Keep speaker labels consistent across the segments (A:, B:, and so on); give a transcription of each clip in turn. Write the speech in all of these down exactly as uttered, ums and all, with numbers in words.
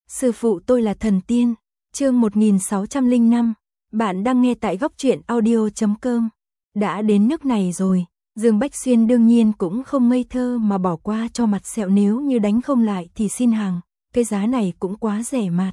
A: Sư phụ tôi là thần tiên. Chương một nghìn sáu trăm lẻ năm. Bạn đang nghe tại góc truyện audio chấm com. Đã đến nước này rồi, Dương Bách Xuyên đương nhiên cũng không ngây thơ mà bỏ qua cho Mặt Sẹo, nếu như đánh không lại thì xin hàng, cái giá này cũng quá rẻ mạt.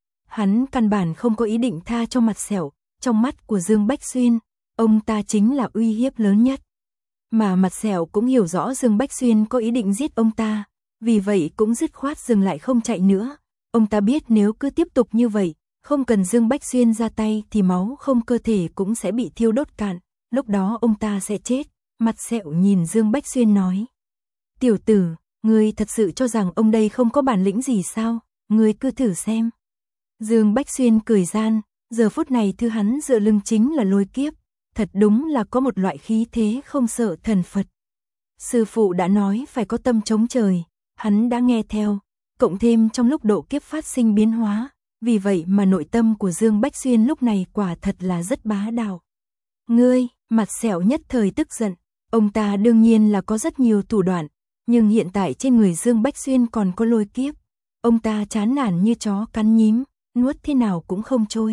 A: Hắn căn bản không có ý định tha cho Mặt Sẹo, trong mắt của Dương Bách Xuyên, ông ta chính là uy hiếp lớn nhất. Mà Mặt Sẹo cũng hiểu rõ Dương Bách Xuyên có ý định giết ông ta, vì vậy cũng dứt khoát dừng lại không chạy nữa. Ông ta biết nếu cứ tiếp tục như vậy, không cần Dương Bách Xuyên ra tay thì máu không cơ thể cũng sẽ bị thiêu đốt cạn, lúc đó ông ta sẽ chết. Mặt Sẹo nhìn Dương Bách Xuyên nói: "Tiểu tử, ngươi thật sự cho rằng ông đây không có bản lĩnh gì sao? Ngươi cứ thử xem." Dương Bách Xuyên cười gian, giờ phút này thứ hắn dựa lưng chính là lôi kiếp, thật đúng là có một loại khí thế không sợ thần Phật. Sư phụ đã nói phải có tâm chống trời, hắn đã nghe theo, cộng thêm trong lúc độ kiếp phát sinh biến hóa, vì vậy mà nội tâm của Dương Bách Xuyên lúc này quả thật là rất bá đạo. "Ngươi!" Mặt Sẹo nhất thời tức giận, ông ta đương nhiên là có rất nhiều thủ đoạn, nhưng hiện tại trên người Dương Bách Xuyên còn có lôi kiếp, ông ta chán nản như chó cắn nhím, nuốt thế nào cũng không trôi.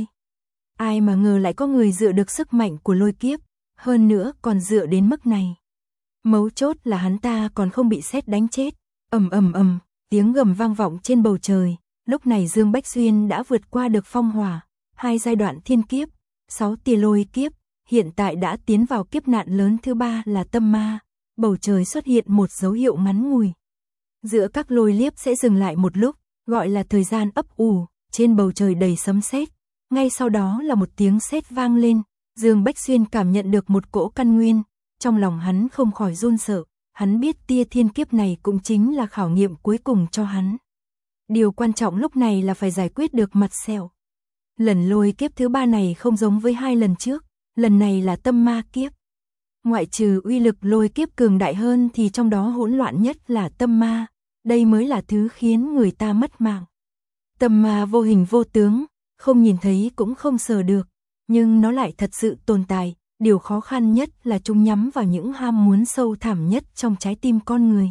A: Ai mà ngờ lại có người dựa được sức mạnh của lôi kiếp, hơn nữa còn dựa đến mức này. Mấu chốt là hắn ta còn không bị sét đánh chết. Ầm ầm ầm, tiếng gầm vang vọng trên bầu trời, lúc này Dương Bách Xuyên đã vượt qua được phong hỏa, hai giai đoạn thiên kiếp, sáu tia lôi kiếp, hiện tại đã tiến vào kiếp nạn lớn thứ ba là tâm ma. Bầu trời xuất hiện một dấu hiệu ngắn ngủi. Giữa các lôi liếp sẽ dừng lại một lúc, gọi là thời gian ấp ủ, trên bầu trời đầy sấm sét. Ngay sau đó là một tiếng sét vang lên, Dương Bách Xuyên cảm nhận được một cỗ căn nguyên, trong lòng hắn không khỏi run sợ, hắn biết tia thiên kiếp này cũng chính là khảo nghiệm cuối cùng cho hắn. Điều quan trọng lúc này là phải giải quyết được Mặt Sẹo. Lần lôi kiếp thứ ba này không giống với hai lần trước, lần này là tâm ma kiếp. Ngoại trừ uy lực lôi kiếp cường đại hơn thì trong đó hỗn loạn nhất là tâm ma, đây mới là thứ khiến người ta mất mạng. Tâm ma vô hình vô tướng, không nhìn thấy cũng không sờ được, nhưng nó lại thật sự tồn tại, điều khó khăn nhất là chúng nhắm vào những ham muốn sâu thẳm nhất trong trái tim con người.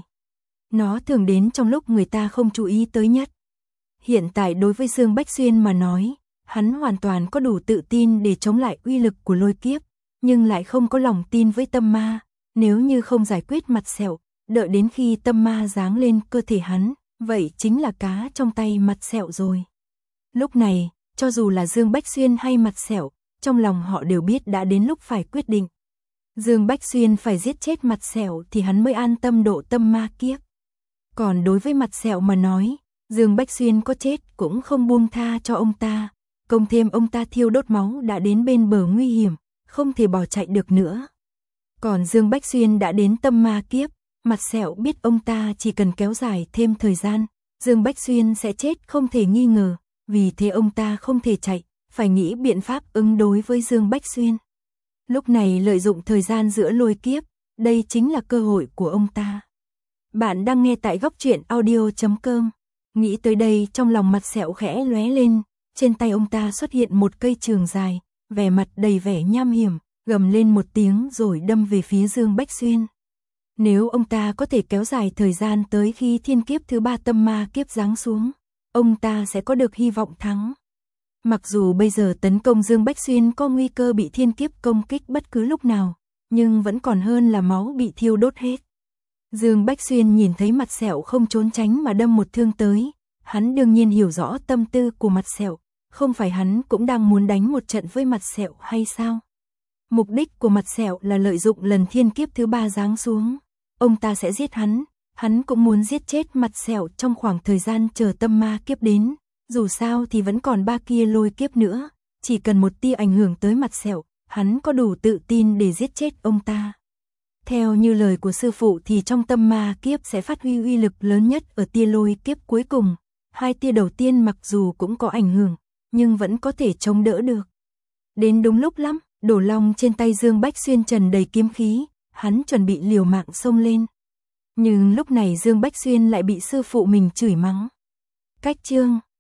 A: Nó thường đến trong lúc người ta không chú ý tới nhất. Hiện tại đối với Dương Bách Xuyên mà nói, hắn hoàn toàn có đủ tự tin để chống lại uy lực của lôi kiếp, nhưng lại không có lòng tin với tâm ma, nếu như không giải quyết Mặt Sẹo, đợi đến khi tâm ma giáng lên cơ thể hắn, vậy chính là cá trong tay Mặt Sẹo rồi. Lúc này, cho dù là Dương Bách Xuyên hay Mặt Sẹo, trong lòng họ đều biết đã đến lúc phải quyết định. Dương Bách Xuyên phải giết chết Mặt Sẹo thì hắn mới an tâm độ tâm ma kiếp. Còn đối với Mặt Sẹo mà nói, Dương Bách Xuyên có chết cũng không buông tha cho ông ta, cộng thêm ông ta thiêu đốt máu đã đến bên bờ nguy hiểm, không thể bỏ chạy được nữa. Còn Dương Bách Xuyên đã đến tâm ma kiếp, Mặt Sẹo biết ông ta chỉ cần kéo dài thêm thời gian, Dương Bách Xuyên sẽ chết không thể nghi ngờ, vì thế ông ta không thể chạy, phải nghĩ biện pháp ứng đối với Dương Bách Xuyên. Lúc này lợi dụng thời gian giữa lôi kiếp, đây chính là cơ hội của ông ta. Bạn đang nghe tại góc truyện audio chấm com. Nghĩ tới đây trong lòng Mặt Sẹo khẽ lóe lên, trên tay ông ta xuất hiện một cây trường dài, vẻ mặt đầy vẻ nham hiểm, gầm lên một tiếng rồi đâm về phía Dương Bách Xuyên. Nếu ông ta có thể kéo dài thời gian tới khi thiên kiếp thứ ba tâm ma kiếp giáng xuống, ông ta sẽ có được hy vọng thắng. Mặc dù bây giờ tấn công Dương Bách Xuyên có nguy cơ bị thiên kiếp công kích bất cứ lúc nào, nhưng vẫn còn hơn là máu bị thiêu đốt hết. Dương Bách Xuyên nhìn thấy Mặt Sẹo không trốn tránh mà đâm một thương tới, hắn đương nhiên hiểu rõ tâm tư của Mặt Sẹo, không phải hắn cũng đang muốn đánh một trận với Mặt Sẹo hay sao? Mục đích của Mặt Sẹo là lợi dụng lần thiên kiếp thứ ba giáng xuống, ông ta sẽ giết hắn, hắn cũng muốn giết chết Mặt Sẹo trong khoảng thời gian chờ tâm ma kiếp đến, dù sao thì vẫn còn ba kia lôi kiếp nữa, chỉ cần một tia ảnh hưởng tới Mặt Sẹo, hắn có đủ tự tin để giết chết ông ta. Theo như lời của sư phụ thì trong tâm ma kiếp sẽ phát huy uy lực lớn nhất ở tia lôi kiếp cuối cùng, hai tia đầu tiên mặc dù cũng có ảnh hưởng, nhưng vẫn có thể chống đỡ được. Đến đúng lúc lắm, Đổ Long trên tay Dương Bách Xuyên trần đầy kiếm khí, hắn chuẩn bị liều mạng xông lên. Nhưng lúc này Dương Bách Xuyên lại bị sư phụ mình chửi mắng. Cách chương